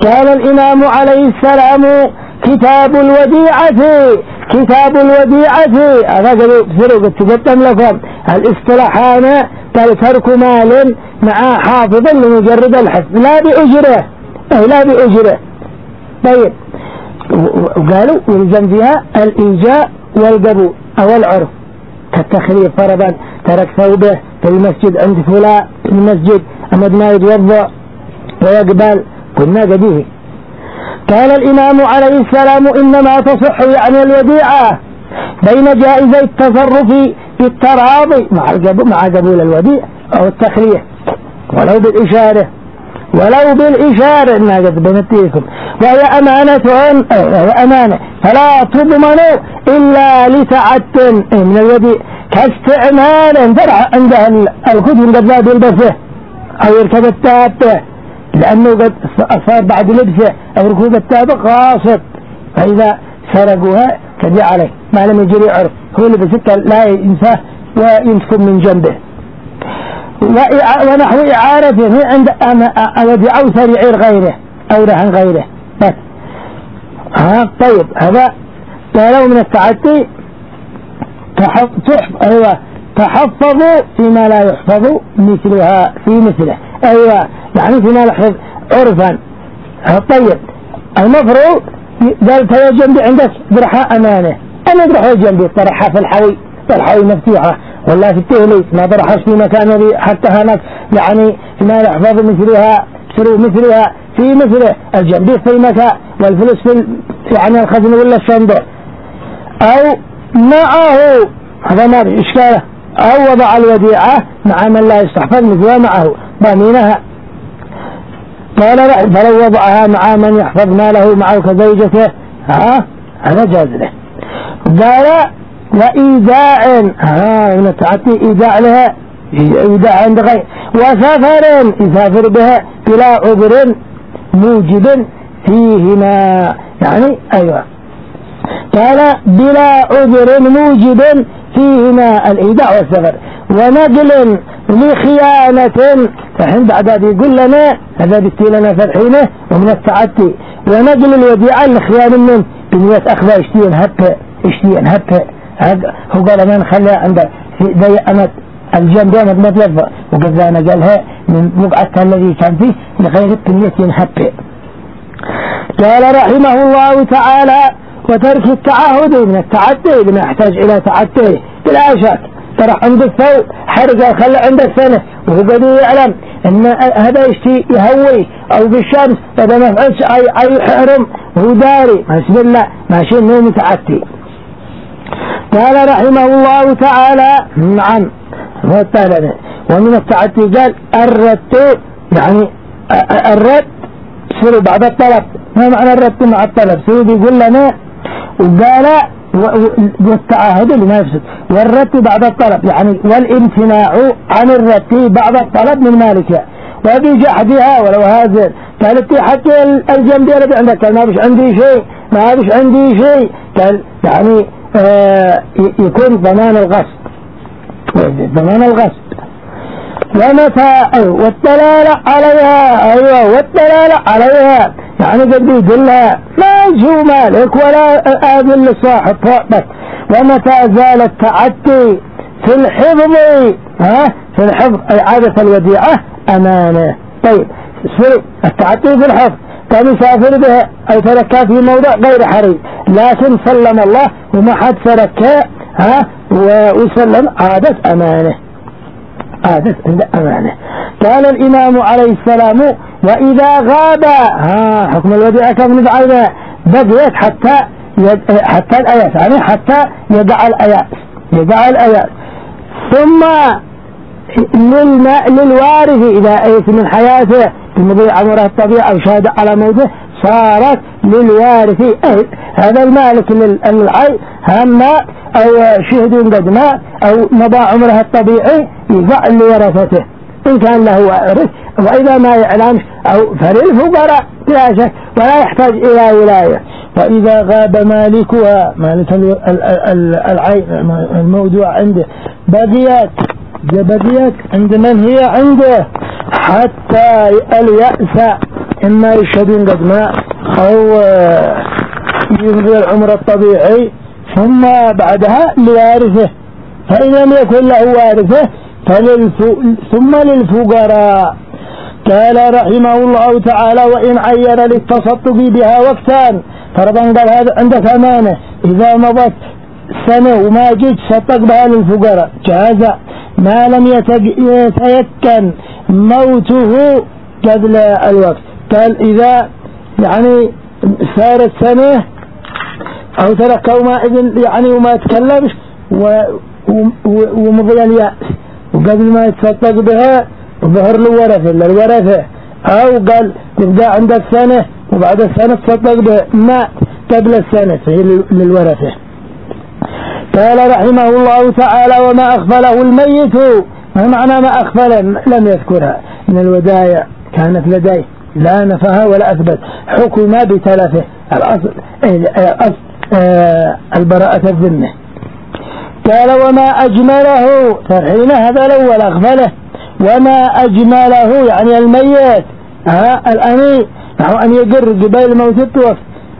قال الإمام عليه السلام كتاب الوديعة هذا قد تقدم لكم الاصطلاحان ترك مال مع حافظ لمجرد الحفظ لا بأجره. طيب وقالوا يلزم فيها الإيجاء والقبول أو العرف، كالتخليف فرضا ترك ثوبه في المسجد عند فلان في المسجد أمد ما يتوضأ ويقبل كنا قديه. قال الإمام عليه السلام إنما تصح يعني الوديعة بين جائزي التصرف بالتراضي مع قبول الوديعة أو التخلية ولو بالإشارة ما قد بنتيكم، وهي أمانة فلا تضمن إلا لسعة من الوديعة كاستعمال عند الكتب قد زاد يلبسه أو يركب التابة لأنه قد صار بعد لبسه أو ركوب التابة قاصد، فإذا سرقوها كذي عليه ما لم يجري عرف هو اللي بسكة لا ينساه ويمسك من جنبه. ونحو إعارته عند وديعة أو سريعير غيره أو رهن غيره بس. طيب هذا قالوا من التعدي تحفظوا فيما لا يحفظ مثلها في مثله، يعني فيما لا يحفظ عرفا. طيب المفروض قال ترى جنبي عندك برحة أمانة، أنا برحة جنبي طرحها في الحوي مفتوحة والله في التهلي ما برحش في مكان حتى هناك يعني فيما لا يحفظ مثلها في مثله، الجنبي في مكان والفلوس في يعني الخزن ولا الصندوق أو معه هذا ما إشكاله، أو وضع الوديعة مع من لا يستحفظ مثلها معه ضامنها. قال فلو وضعها مع من يحفظ ماله معه كزوجته هذا جاز له. قال وإيداع من التعطي إيداع لها إيداع عند غير، وسفر يسافر بها بلا عذر موجب فيهما يعني قال بلا عذر موجب فيهما الإيداع والسفر، ونقل لخيانة فحين بعد يقول لنا هذا بيستي لنا فتحينه ومن التعدي، ونقل الوديعة لخيانة من بنية أخذها اشتين هبه هو قال أنا نخليها عند ذي أمد الجنب أمد مطلب وقد ذا نقلها من بقعتها الذي كان فيه لغير التنية هبه. قال رحمه الله تعالى وترك التعهد من التعدي لما يحتاج إلى تعدي بلا شك. ترى عند الثوب حرقة خلى عندك سنة وهو قد يعلم ان هذا يشتي يهوي او بالشمس هذا ما يفعلش اي حرم وهو داري بسم الله ماشي انه متعدي. قال رحمه الله تعالى نعم ومن التعدي قال الرد يعني الرد سر بعد الطلب. ما معنى الرد مع الطلب؟ سر بيقول لنا وقال والتعاهد لما يفسد والرد بعد الطلب يعني والامتناع عن الرد بعد الطلب من مالكها وبجحدها ولو هذا قالت حتى الجنب اللي عندك ما بش عندي شيء قال يعني يكون ضمان الغصب ومتى والدلالة عليها يعني قد يقول لها ما يجو مالك ولا آذن لصاحب بس. ومتى زال التعدي في الحفظ إعادة الوديعة أمانة. طيب التعدي في الحفظ كان يسافر بها أو تركها في موضع غير حريم لكن سلم الله وما حد تركها وسلم عادة أمانة قال الإمام عليه السلام وإذا غاب حكم الوديعة كم نفعلها بدأت حتى الآيات يعني حتى يدع الآيات ثم للوارث إذا أيت من حياته بمضيع عمره الطبيعة أو شهد على موته صارت للوارث هذا المالك للعي هم أو شهد قدماء أو مضى عمره الطبيعي يفعل لورثته إن كان له وارث، وإذا ما يعلمش أو فللفقراء لا شك ولا يحتاج إلى ولاية. فإذا غاب مالكها مالك العين الموضوع عنده بقيت عند من هي عنده حتى اليأس إما يشهدون قد ماء أو يمضي العمر الطبيعي ثم بعدها لوارثه، فإن لم يكن له وارثه ثم للفقراء. قال رحمه الله تعالى: وإن عين للتصدق بها وقتان، فرضا قال هذا عندك أمانة إذا مضت سنة وما جيت تصدق بها للفقراء جاز، ما لم يتيكن موته قبل الوقت. قال إذا يعني صارت سنة أو تركه ما إذن يعني وما تكلمش ومضي اليأس وقبل ما يتصدق بها ظهر للورثة، أو قال يبقى عندك سنة وبعد السنة تصدق بها ما قبل السنة للورثة. قال رحمه الله تعالى: وما أغفله الميت، ما معنى ما أغفله؟ لم يذكرها من الودايع كانت لديه لا نفها ولا أثبت، حكم بتلفه الأصل البراءة الذمة. قال: وما أجمله، فرحين هذا الأول أغفله، وما أجمله يعني الميت الأني نحو أن يقر قبيل موت التوفى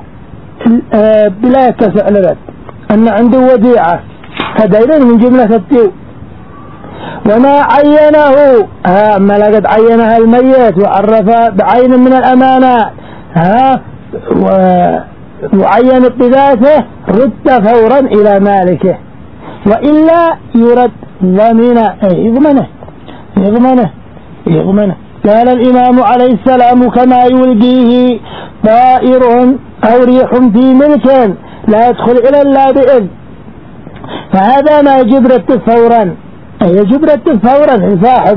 بلا يتسع لبد أن عنده وديعة هذين من جملة التيو. وما عينه ما لقد عينها الميت وعرفها بعين من الأمانات وعين بذاته رد فورا إلى مالكه، وإلا يرد ضمينا يضمنه. قال الإمام عليه السلام: كما يلقيه طائر أو ريح في ملك لا يدخل إلى الله بإذن، فهذا ما يجب رد فورا، يجب رد فورا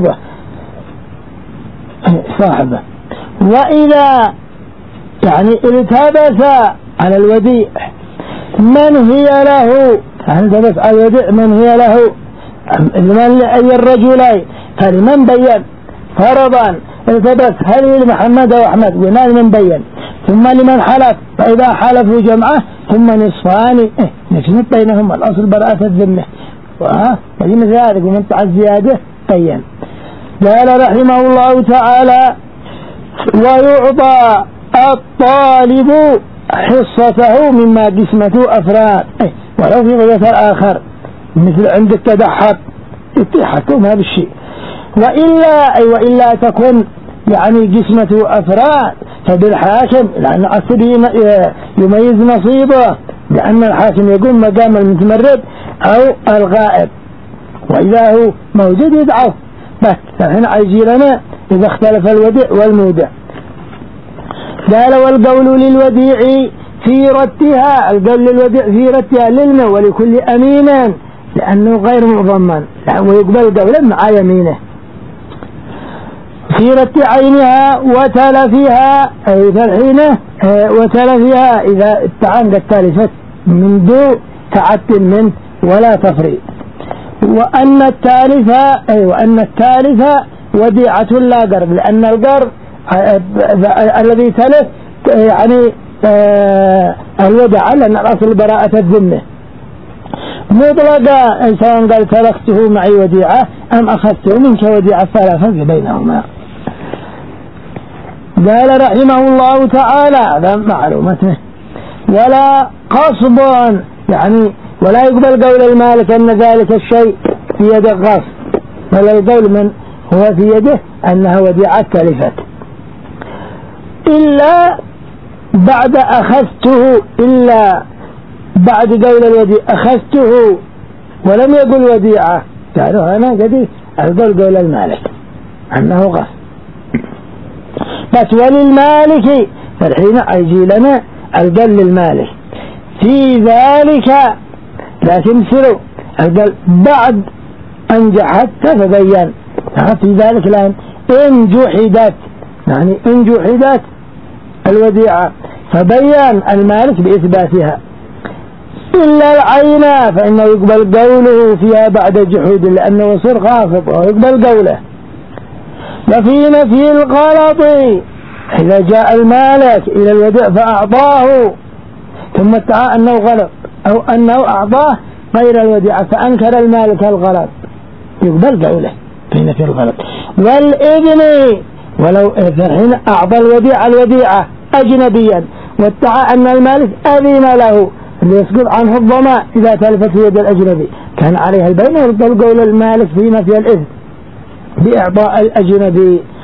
صاحبه. وإذا يعني التبس على الوديع من هي له، التبس على الوديع من هي له، من أي الرجلين، فلمن بين فرضا التبس هل لمحمد وأحمد ومن بين، ثم لمن حلف، فإذا حلفوا جمعه ثم نصفان نجمت بينهم، الأصل براءة الذمة فإن ذلك ومن الزيادة بين. قال رحمه الله تعالى: ويعطى الطالب حصته مما قسمته أفراد، ولو في غير آخر مثل عندك تدحق اتحكم هذا الشيء، وإلا تكون يعني قسمته أفراد فبالحاكم، لأن أصل يميز نصيبه، لأن الحاكم يقوم مقام المتمرد أو الغائب، وإذا هو موجود يدعوه بس. فهنا عايزي لنا إذا اختلف الوديع والمودع. قال: والقول للوديع في رتها، القول للوديع في رتها للمه ولكل أمين لأنه غير مضمن ويقبل قولا مع يمينه، في رت عينها وتلفها أي فرحينه وتلفها إذا التعان قد تلفت من دو تعت منه ولا تفريط. وأن التالف وديعة لا قرب، لأن القرب الذي تلف يعني الودع، لأن الأصل براءة الذمة مطلقة، سواء قال تركته معي وديعة أم أخذته منك وديعة فلا فرق بينهما. قال رحمه الله تعالى: هذا معلومته. ولا قصب يعني ولا يقبل قول المالك أن ذلك الشيء في يد الغصب، ولا القول من هو في يده أنها وديعة تلفت إلا بعد أخذته، إلا بعد قول الوديعة أخذته ولم يقل وديعة، تعالوا هنا قدي القول قول المالك أنه غصب بس. وللمالك فالحين يجي لنا القول للمالك في ذلك، لكن سروا القول بعد أن جحدت فبين في ذلك، لأن إن جحدت يعني إن جحدت الوديعة فبين المالك بإثباتها، إلا العين فإنه يقبل قوله فيها بعد الجحود لأنه يصير خافض ويقبل قوله. وفي نفي الغلط إذا جاء المالك إلى الوديع فأعطاه ثم ادعى أنه غلط أو أنه أعطاه غير الوديعة فأنكر المالك الغلط يقبل قوله في نفي الغلط. والإذن ولو حين أعطى الوديعة أجنبيا وادعى أن المالك أذن له ليسقط عنه الضمان إذا تلفت في يد الأجنبي، كان عليها البين ورد القول المالك في نفي الإذن بإعطاء الأجنبي.